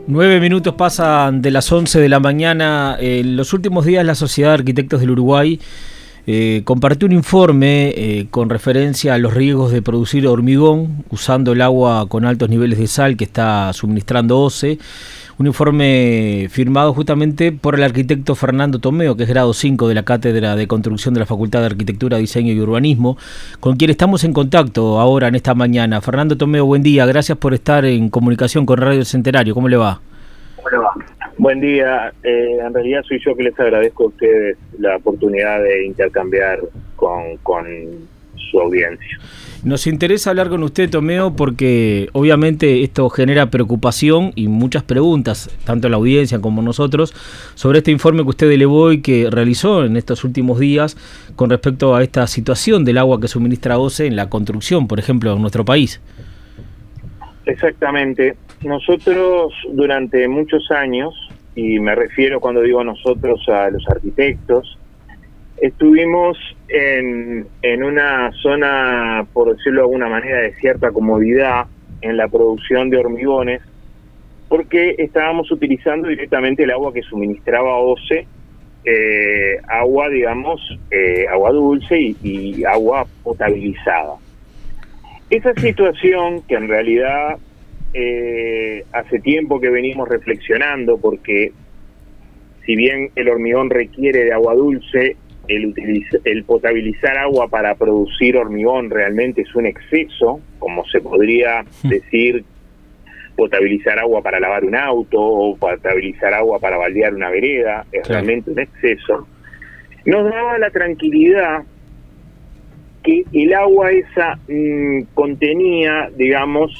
9 minutos pasan de las 11 de la mañana. En los últimos días la Sociedad de Arquitectos del Uruguay compartió un informe con referencia a los riesgos de producir hormigón usando el agua con altos niveles de sal que está suministrando OCE. Un informe firmado justamente por el arquitecto Fernando Tomeo, que es grado 5 de la Cátedra de Construcción de la Facultad de Arquitectura, Diseño y Urbanismo, con quien estamos en contacto ahora en esta mañana. Fernando Tomeo, buen día, gracias por estar en comunicación con Radio Centenario. ¿Cómo le va? Buen día, en realidad soy yo que les agradezco a ustedes la oportunidad de intercambiar con su audiencia. Nos interesa hablar con usted, Tomeo, porque obviamente esto genera preocupación y muchas preguntas, tanto en la audiencia como nosotros, sobre este informe que usted elevó y que realizó en estos últimos días con respecto a esta situación del agua que suministra OCE en la construcción, por ejemplo, en nuestro país. Exactamente. Nosotros durante muchos años, y me refiero cuando digo nosotros a los arquitectos, estuvimos en una zona, por decirlo de alguna manera, de cierta comodidad en la producción de hormigones, porque estábamos utilizando directamente el agua que suministraba OCE, agua, digamos, agua dulce y agua potabilizada. Esa situación que en realidad hace tiempo que venimos reflexionando, porque si bien el hormigón requiere de agua dulce, el potabilizar agua para producir hormigón realmente es un exceso, como se podría decir potabilizar agua para lavar un auto o potabilizar agua para baldear una vereda, es realmente un exceso. Nos daba la tranquilidad que el agua esa contenía, digamos,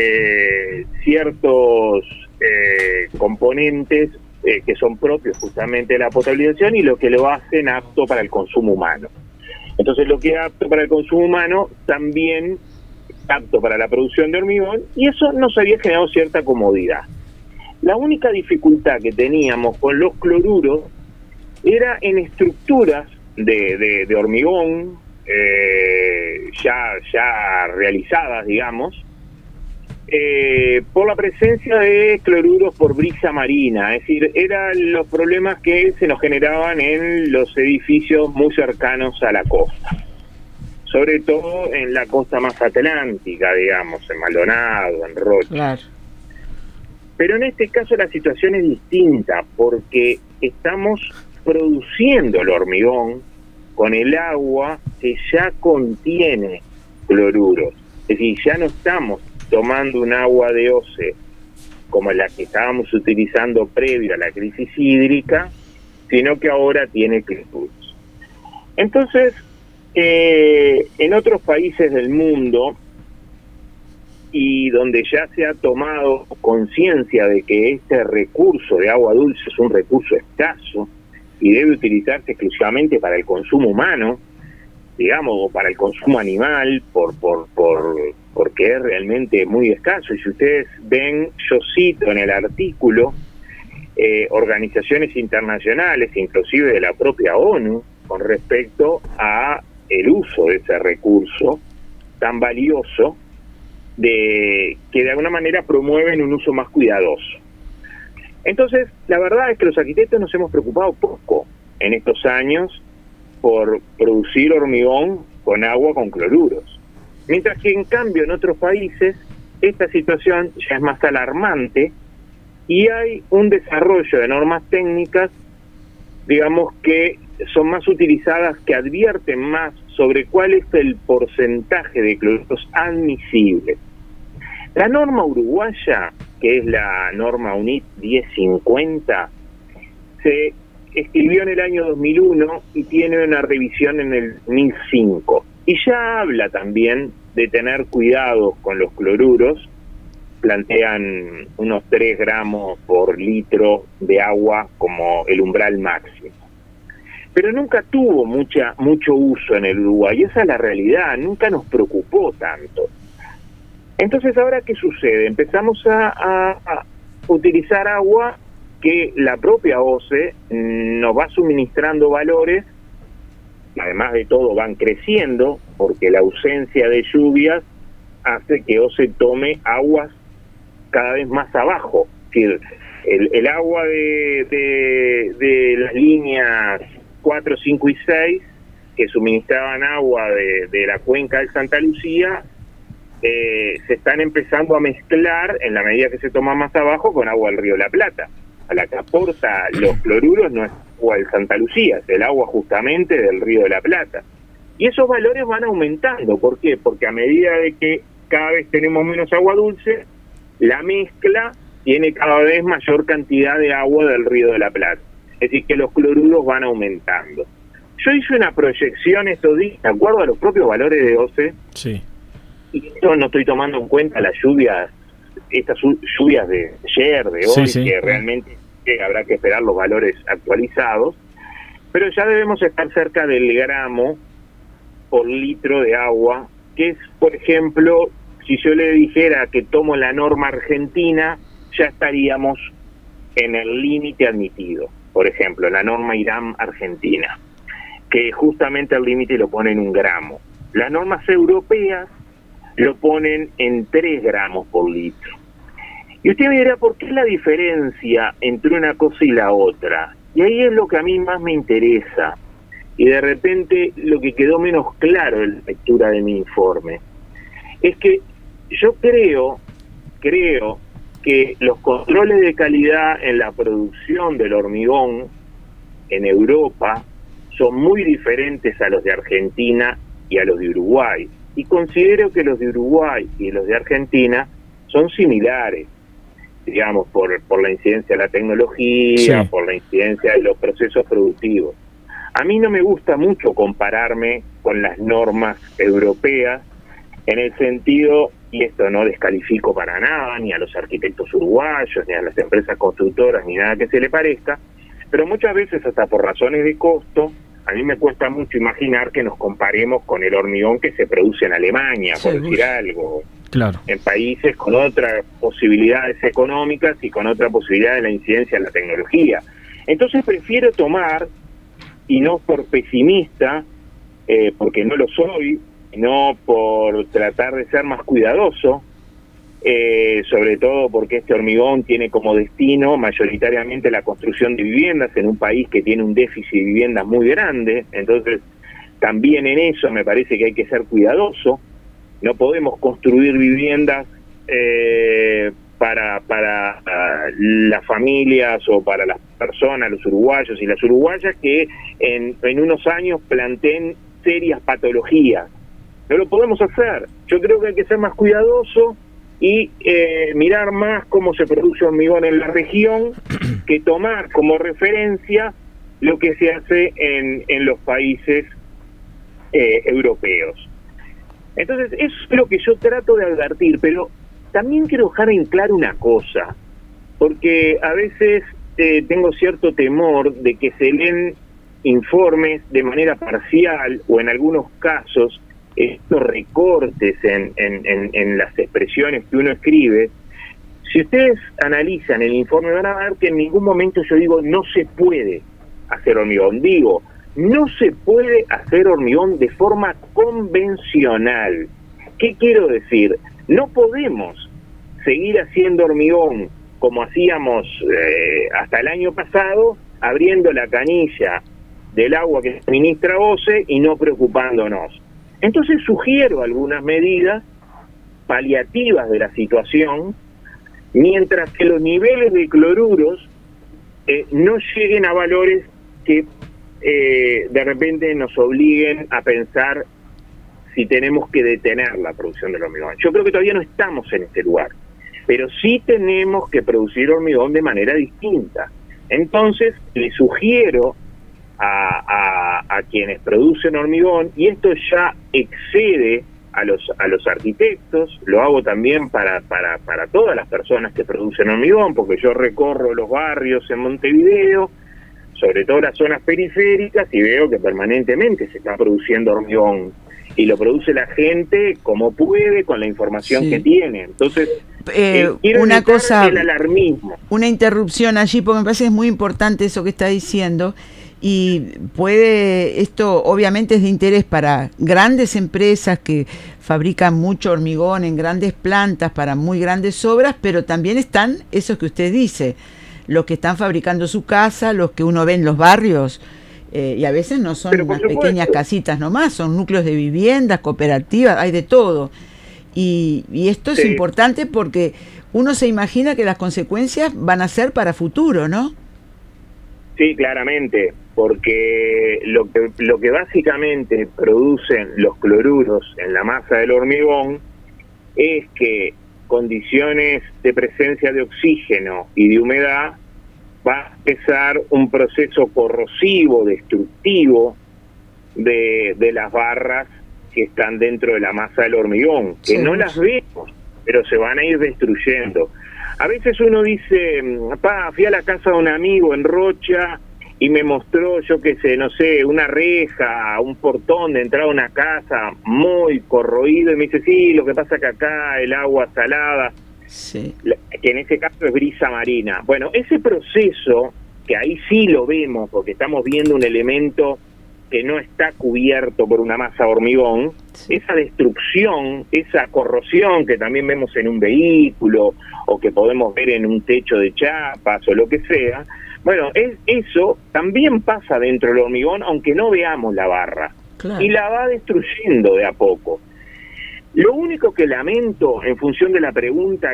ciertos componentes que son propios justamente de la potabilización y lo que lo hacen apto para el consumo humano. Entonces lo que es apto para el consumo humano también es apto para la producción de hormigón, y eso nos había generado cierta comodidad. La única dificultad que teníamos con los cloruros era en estructuras de hormigón ya realizadas, digamos, por la presencia de cloruros por brisa marina. Es decir, eran los problemas que se nos generaban en los edificios muy cercanos a la costa, sobre todo en la costa más atlántica, digamos, en Maldonado, en Rocha. Claro. Pero en este caso la situación es distinta, porque estamos produciendo el hormigón con el agua que ya contiene cloruros. Es decir, ya no estamos tomando un agua de OCE como la que estábamos utilizando previo a la crisis hídrica, sino que ahora tiene cloruros. Entonces, en otros países del mundo, y donde ya se ha tomado conciencia de que este recurso de agua dulce es un recurso escaso y debe utilizarse exclusivamente para el consumo humano, digamos, o para el consumo animal, porque es realmente muy escaso. Y si ustedes ven, yo cito en el artículo organizaciones internacionales, inclusive de la propia ONU, con respecto a el uso de ese recurso tan valioso, que de alguna manera promueven un uso más cuidadoso. Entonces, la verdad es que los arquitectos nos hemos preocupado poco en estos años por producir hormigón con agua con cloruros. Mientras que en cambio en otros países esta situación ya es más alarmante y hay un desarrollo de normas técnicas, digamos, que son más utilizadas, que advierten más sobre cuál es el porcentaje de cloruros admisible. La norma uruguaya, que es la norma UNIT 1050, se escribió en el año 2001 y tiene una revisión en el 2005. Y ya habla también de tener cuidado con los cloruros. Plantean unos 3 gramos por litro de agua como el umbral máximo. Pero nunca tuvo mucho uso en el Uruguay, esa es la realidad, nunca nos preocupó tanto. Entonces, ¿ahora qué sucede? Empezamos a utilizar agua que la propia OCE nos va suministrando valores, y además de todo van creciendo, porque la ausencia de lluvias hace que OCE tome aguas cada vez más abajo decir, el agua de las líneas 4, 5 y 6, que suministraban agua de la cuenca de Santa Lucía, se están empezando a mezclar, en la medida que se toma más abajo, con agua del río de la Plata. A la que aporta los cloruros no es agua de Santa Lucía, es el agua justamente del río de la Plata. Y esos valores van aumentando. ¿Por qué? Porque a medida de que cada vez tenemos menos agua dulce, la mezcla tiene cada vez mayor cantidad de agua del río de la Plata. Es decir, que los cloruros van aumentando. Yo hice una proyección estos días, de acuerdo a los propios valores de OCE, sí. Y esto no estoy tomando en cuenta las lluvias, estas lluvias de ayer, de hoy, sí. que realmente habrá que esperar los valores actualizados, pero ya debemos estar cerca del gramo por litro de agua, que es, por ejemplo, si yo le dijera que tomo la norma argentina, ya estaríamos en el límite admitido. Por ejemplo, la norma IRAM argentina, que justamente el límite lo pone en 1 gramo. Las normas europeas lo ponen en 3 gramos por litro. Y usted me dirá, ¿por qué la diferencia entre una cosa y la otra? Y ahí es lo que a mí más me interesa. Y de repente lo que quedó menos claro en la lectura de mi informe es que yo creo que los controles de calidad en la producción del hormigón en Europa son muy diferentes a los de Argentina y a los de Uruguay. Y considero que los de Uruguay y los de Argentina son similares, digamos, por la incidencia de la tecnología, sí, por la incidencia de los procesos productivos. A mí no me gusta mucho compararme con las normas europeas, en el sentido, y esto no descalifico para nada, ni a los arquitectos uruguayos, ni a las empresas constructoras, ni nada que se le parezca, pero muchas veces, hasta por razones de costo, a mí me cuesta mucho imaginar que nos comparemos con el hormigón que se produce en Alemania, por decir algo, claro, en países con otras posibilidades económicas y con otra posibilidad de la incidencia de la tecnología. Entonces prefiero tomar, y no por pesimista, porque no lo soy, no por tratar de ser más cuidadoso, sobre todo porque este hormigón tiene como destino mayoritariamente la construcción de viviendas en un país que tiene un déficit de viviendas muy grande. Entonces también en eso me parece que hay que ser cuidadoso. No podemos construir viviendas para las familias o para las personas, los uruguayos y las uruguayas, que en unos años planteen serias patologías. No lo podemos hacer. Yo creo que hay que ser más cuidadoso y mirar más cómo se produce hormigón en la región, que tomar como referencia lo que se hace en los países europeos. Entonces, eso es lo que yo trato de advertir, pero también quiero dejar en claro una cosa, porque a veces tengo cierto temor de que se leen informes de manera parcial, o en algunos casos estos recortes en las expresiones que uno escribe. Si ustedes analizan el informe, van a ver que en ningún momento yo digo no se puede hacer hormigón. Digo, no se puede hacer hormigón de forma convencional. ¿Qué quiero decir? No podemos seguir haciendo hormigón como hacíamos hasta el año pasado, abriendo la canilla del agua que suministra OCE y no preocupándonos. Entonces sugiero algunas medidas paliativas de la situación, mientras que los niveles de cloruros no lleguen a valores que de repente nos obliguen a pensar si tenemos que detener la producción del hormigón. Yo creo que todavía no estamos en ese lugar, pero sí tenemos que producir hormigón de manera distinta. Entonces le sugiero a quienes producen hormigón, y esto ya excede a los arquitectos, lo hago también para todas las personas que producen hormigón, porque yo recorro los barrios en Montevideo, sobre todo las zonas periféricas, y veo que permanentemente se está produciendo hormigón, y lo produce la gente como puede, con la información que tiene. Entonces, quiero una cosa, el alarmismo. Una interrupción allí, porque me parece que es muy importante eso que está diciendo. y esto obviamente es de interés para grandes empresas que fabrican mucho hormigón en grandes plantas para muy grandes obras, pero también están esos que usted dice, los que están fabricando su casa, los que uno ve en los barrios, y a veces no son unas pequeñas casitas nomás, son núcleos de viviendas, cooperativas, hay de todo. Y esto es importante porque uno se imagina que las consecuencias van a ser para futuro, ¿no? Sí, claramente, porque lo que básicamente producen los cloruros en la masa del hormigón es que condiciones de presencia de oxígeno y de humedad va a empezar un proceso corrosivo, destructivo de las barras que están dentro de la masa del hormigón, que no las vemos, pero se van a ir destruyendo. A veces uno dice, fui a la casa de un amigo en Rocha y me mostró, yo qué sé, no sé, una reja, un portón de entrada a una casa muy corroído, y me dice, sí, lo que pasa que acá el agua salada, que en ese caso es brisa marina. Bueno, ese proceso, que ahí sí lo vemos, porque estamos viendo un elemento que no está cubierto por una masa de hormigón, esa destrucción, esa corrosión que también vemos en un vehículo o que podemos ver en un techo de chapas o lo que sea, bueno, eso también pasa dentro del hormigón, aunque no veamos la barra, y la va destruyendo de a poco. Lo único que lamento, en función de la pregunta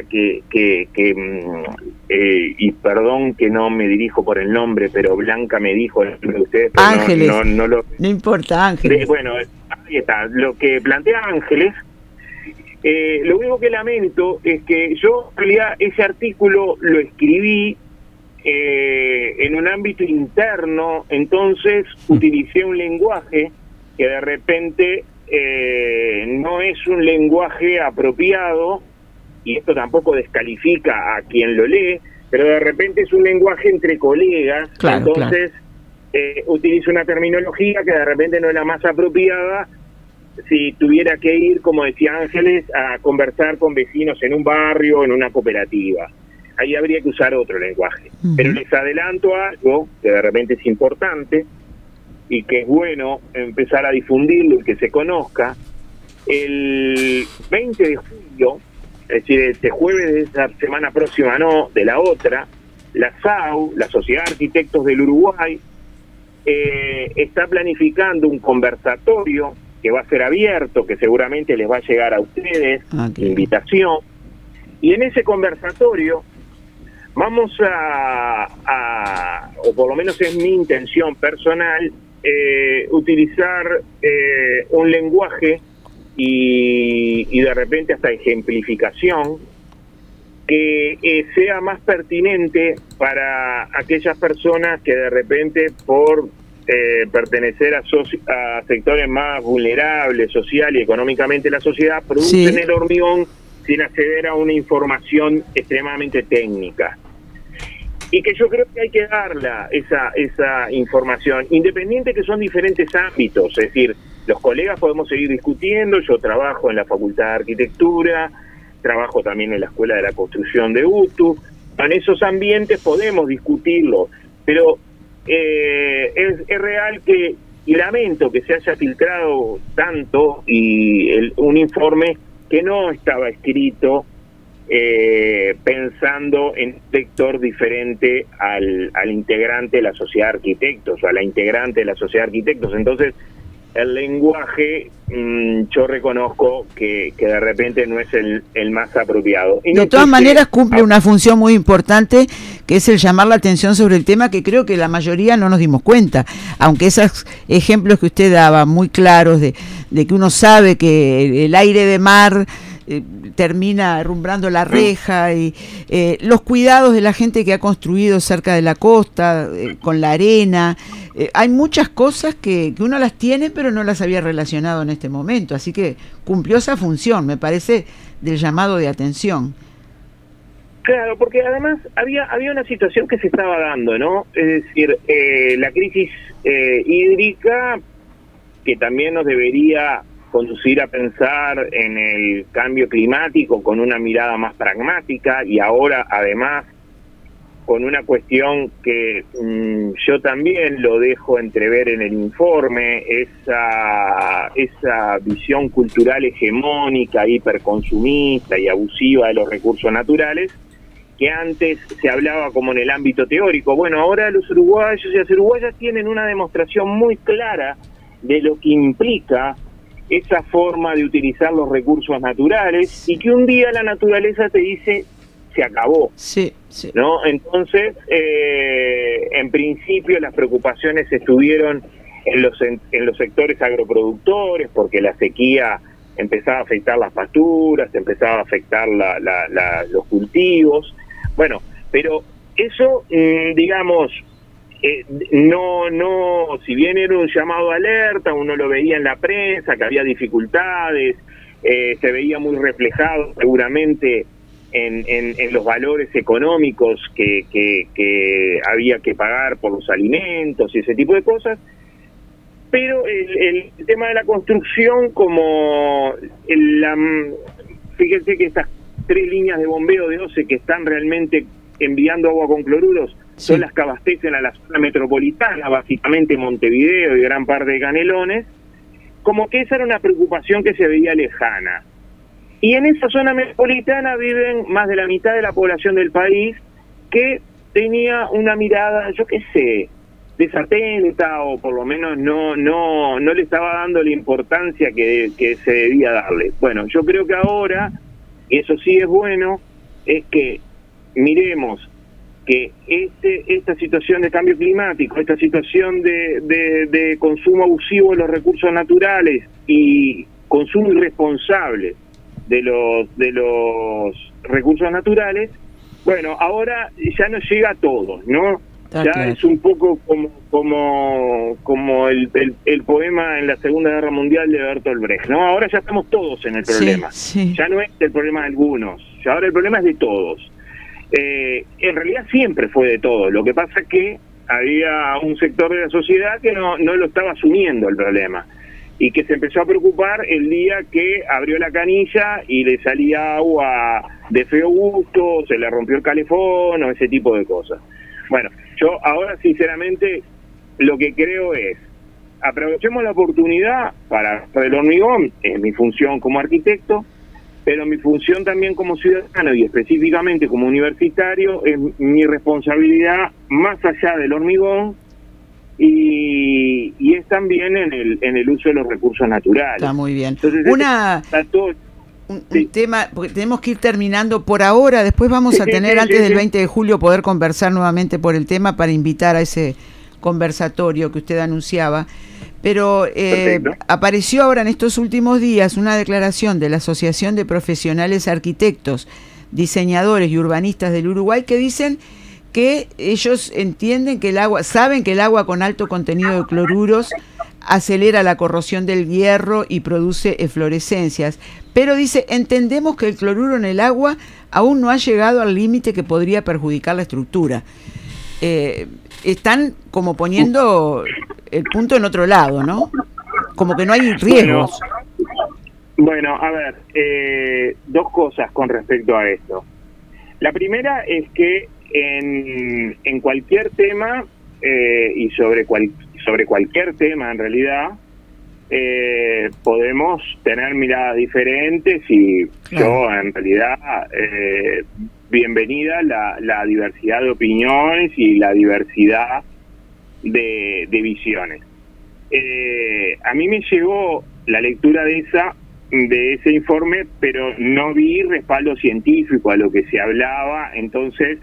y perdón que no me dirijo por el nombre, pero Blanca me dijo el nombre de ustedes, pero Ángeles, no importa, Ángeles. Bueno, ahí está, lo que plantea Ángeles, lo único que lamento es que yo, en realidad, ese artículo lo escribí en un ámbito interno, entonces utilicé un lenguaje que de repente no es un lenguaje apropiado, y esto tampoco descalifica a quien lo lee, pero de repente es un lenguaje entre colegas, entonces utilizo una terminología que de repente no es la más apropiada si tuviera que ir, como decía Ángeles, a conversar con vecinos en un barrio, en una cooperativa. Ahí habría que usar otro lenguaje. Pero les adelanto algo que de repente es importante y que es bueno empezar a difundirlo y que se conozca. El 20 de julio, es decir, este jueves de esa semana próxima, no, de la otra, la SAU, la Sociedad de Arquitectos del Uruguay, está planificando un conversatorio que va a ser abierto, que seguramente les va a llegar a ustedes, invitación, y en ese conversatorio vamos o por lo menos es mi intención personal, utilizar un lenguaje y de repente hasta ejemplificación que sea más pertinente para aquellas personas que de repente por pertenecer a sectores más vulnerables social y económicamente de la sociedad producen el hormigón sin acceder a una información extremadamente técnica. Y que yo creo que hay que darla esa información, independiente que son diferentes ámbitos, es decir, los colegas podemos seguir discutiendo, yo trabajo en la Facultad de Arquitectura, trabajo también en la Escuela de la Construcción de UTU, en esos ambientes podemos discutirlo, pero es real que, y lamento que se haya filtrado tanto un informe que no estaba escrito pensando en un sector diferente al integrante de la sociedad de arquitectos o a la integrante de la sociedad de arquitectos. Entonces el lenguaje yo reconozco que de repente no es el más apropiado. Y de todas maneras cumple una función muy importante, que es el llamar la atención sobre el tema, que creo que la mayoría no nos dimos cuenta, aunque esos ejemplos que usted daba muy claros de que uno sabe que el aire de mar termina herrumbrando la reja, y los cuidados de la gente que ha construido cerca de la costa, con la arena, hay muchas cosas que uno las tiene pero no las había relacionado en este momento, así que cumplió esa función, me parece, del llamado de atención. Claro, porque además había una situación que se estaba dando, ¿no? Es decir, la crisis hídrica, que también nos debería conducir a pensar en el cambio climático con una mirada más pragmática, y ahora además con una cuestión que yo también lo dejo entrever en el informe, esa visión cultural hegemónica, hiperconsumista y abusiva de los recursos naturales, que antes se hablaba como en el ámbito teórico. Bueno, ahora los uruguayos y las uruguayas tienen una demostración muy clara de lo que implica esa forma de utilizar los recursos naturales, y que un día la naturaleza te dice se acabó. Sí, sí. ¿No? Entonces, en principio las preocupaciones estuvieron en los sectores agroproductores, porque la sequía empezaba a afectar las pasturas, empezaba a afectar los cultivos. Bueno, pero eso, digamos, no, si bien era un llamado a alerta, uno lo veía en la prensa, que había dificultades, se veía muy reflejado seguramente en los valores económicos que había que pagar por los alimentos y ese tipo de cosas, pero el tema de la construcción, fíjense que estas 3 líneas de bombeo de OCE que están realmente enviando agua con cloruros, sí, son las que abastecen a la zona metropolitana, básicamente Montevideo y gran parte de Canelones, como que esa era una preocupación que se veía lejana. Y en esa zona metropolitana viven más de la mitad de la población del país, que tenía una mirada, yo qué sé, desatenta, o por lo menos no le estaba dando la importancia que se debía darle. Bueno, yo creo que ahora, y eso sí es bueno, es que miremos que esta situación de cambio climático, esta situación de consumo abusivo de los recursos naturales y consumo irresponsable de los recursos naturales, bueno, ahora ya nos llega a todos, ¿no? Ya claro. Es un poco como el poema en la Segunda Guerra Mundial de Bertolt Brecht, ¿no? Ahora ya estamos todos en el problema. Sí, sí. Ya no es el problema de algunos, ya ahora el problema es de todos. En realidad siempre fue de todos. Lo que pasa es que había un sector de la sociedad que no lo estaba asumiendo el problema, y que se empezó a preocupar el día que abrió la canilla y le salía agua de feo gusto, se le rompió el calefón o ese tipo de cosas. Bueno, yo ahora sinceramente lo que creo es, aprovechemos la oportunidad para el hormigón, es mi función como arquitecto, pero mi función también como ciudadano y específicamente como universitario es mi responsabilidad más allá del hormigón, y es también en el uso de los recursos naturales. Está muy bien. Entonces, un tema, porque tenemos que ir terminando por ahora, después vamos a tener antes del 20 de julio poder conversar nuevamente por el tema para invitar a ese conversatorio que usted anunciaba, pero apareció ahora en estos últimos días una declaración de la Asociación de Profesionales Arquitectos, Diseñadores y Urbanistas del Uruguay, que dicen que ellos entienden que saben que el agua con alto contenido de cloruros acelera la corrosión del hierro y produce eflorescencias, pero dice, entendemos que el cloruro en el agua aún no ha llegado al límite que podría perjudicar la estructura. Están como poniendo el punto en otro lado, ¿no? Como que no hay riesgos. Bueno, a ver, 2 cosas con respecto a esto. La primera es que en cualquier tema, y sobre cualquier tema en realidad, podemos tener miradas diferentes, y claro, yo en realidad bienvenida la diversidad de opiniones y la diversidad de visiones. A mí me llegó la lectura de ese informe, pero no vi respaldo científico a lo que se hablaba, entonces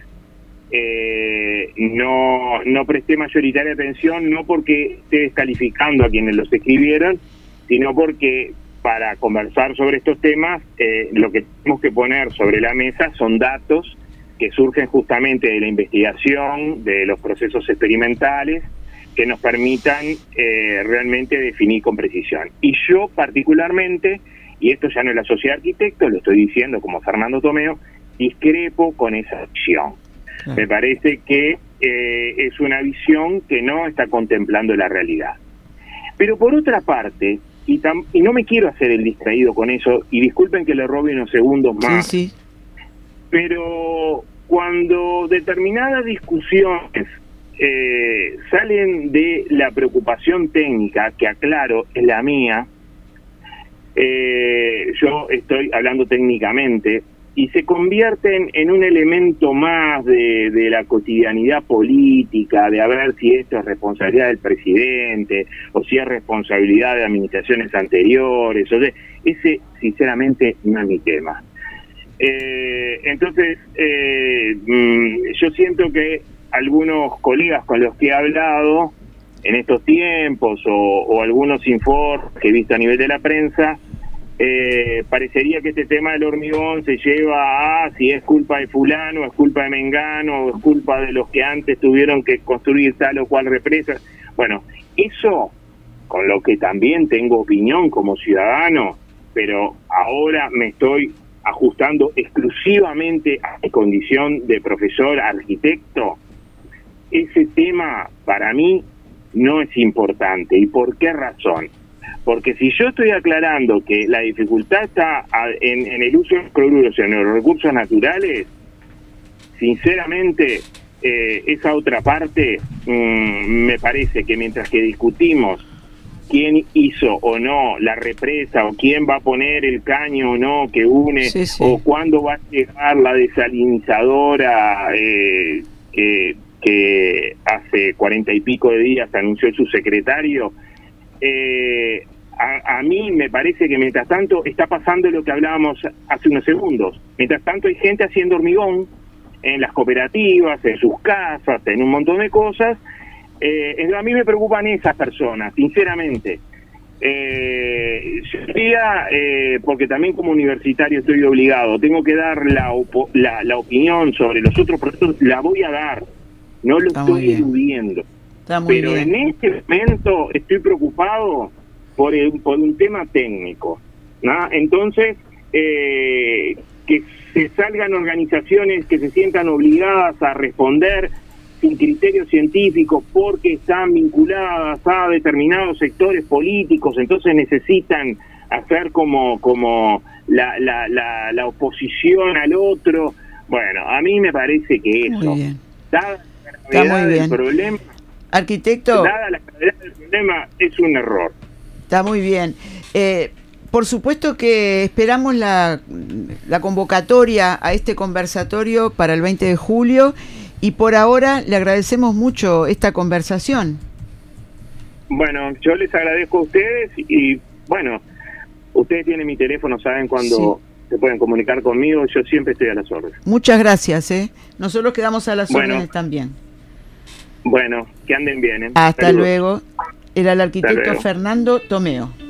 no presté mayoritaria atención, no porque esté descalificando a quienes los escribieron, sino porque para conversar sobre estos temas lo que tenemos que poner sobre la mesa son datos que surgen justamente de la investigación, de los procesos experimentales, que nos permitan realmente definir con precisión. Y yo particularmente, y esto ya no es la Sociedad de Arquitectos, lo estoy diciendo como Fernando Tomeo, discrepo con esa visión. Me parece que es una visión que no está contemplando la realidad. Pero por otra parte, y no me quiero hacer el distraído con eso, y disculpen que le robe unos segundos más, sí. pero cuando determinadas discusiones salen de la preocupación técnica, que aclaro es la mía, yo estoy hablando técnicamente, y se convierten en un elemento más de la cotidianidad política, de a ver si esto es responsabilidad del presidente o si es responsabilidad de administraciones anteriores. O sea, ese sinceramente no es mi tema. Entonces, yo siento que algunos colegas con los que he hablado en estos tiempos o algunos informes que he visto a nivel de la prensa, parecería que este tema del hormigón se lleva a si es culpa de fulano, es culpa de mengano, o es culpa de los que antes tuvieron que construir tal o cual represa. Bueno, eso con lo que también tengo opinión como ciudadano, pero ahora me estoy ajustando exclusivamente a mi condición de profesor arquitecto. Ese tema para mí no es importante. ¿Y por qué razón? Porque si yo estoy aclarando que la dificultad está en el uso de los cloruros, en los recursos naturales, sinceramente, esa otra parte, me parece que mientras que discutimos quién hizo o no la represa, o quién va a poner el caño o no que une, sí. O cuándo va a llegar la desalinizadora que hace 40 y pico de días anunció el subsecretario, a mí me parece que mientras tanto está pasando lo que hablábamos hace unos segundos. Mientras tanto hay gente haciendo hormigón en las cooperativas, en sus casas, en un montón de cosas. A mí me preocupan esas personas, sinceramente. Yo diría, porque también como universitario estoy obligado, tengo que dar la opinión sobre los otros procesos, la voy a dar, no lo estoy eludiendo. Pero en este momento estoy preocupado por un tema técnico, ¿no? Entonces, que se salgan organizaciones que se sientan obligadas a responder sin criterio científico porque están vinculadas a determinados sectores políticos, entonces necesitan hacer como la oposición al otro. Bueno, a mí me parece que eso, dada la gravedad del problema, arquitecto, dada la gravedad del problema, es un error. Está muy bien. Por supuesto que esperamos la convocatoria a este conversatorio para el 20 de julio y por ahora le agradecemos mucho esta conversación. Bueno, yo les agradezco a ustedes y bueno, ustedes tienen mi teléfono, saben cuándo se pueden comunicar conmigo, yo siempre estoy a las órdenes. Muchas gracias, Nosotros quedamos a las órdenes también. Bueno, que anden bien. Hasta luego. Era el arquitecto Fernando Tomeo.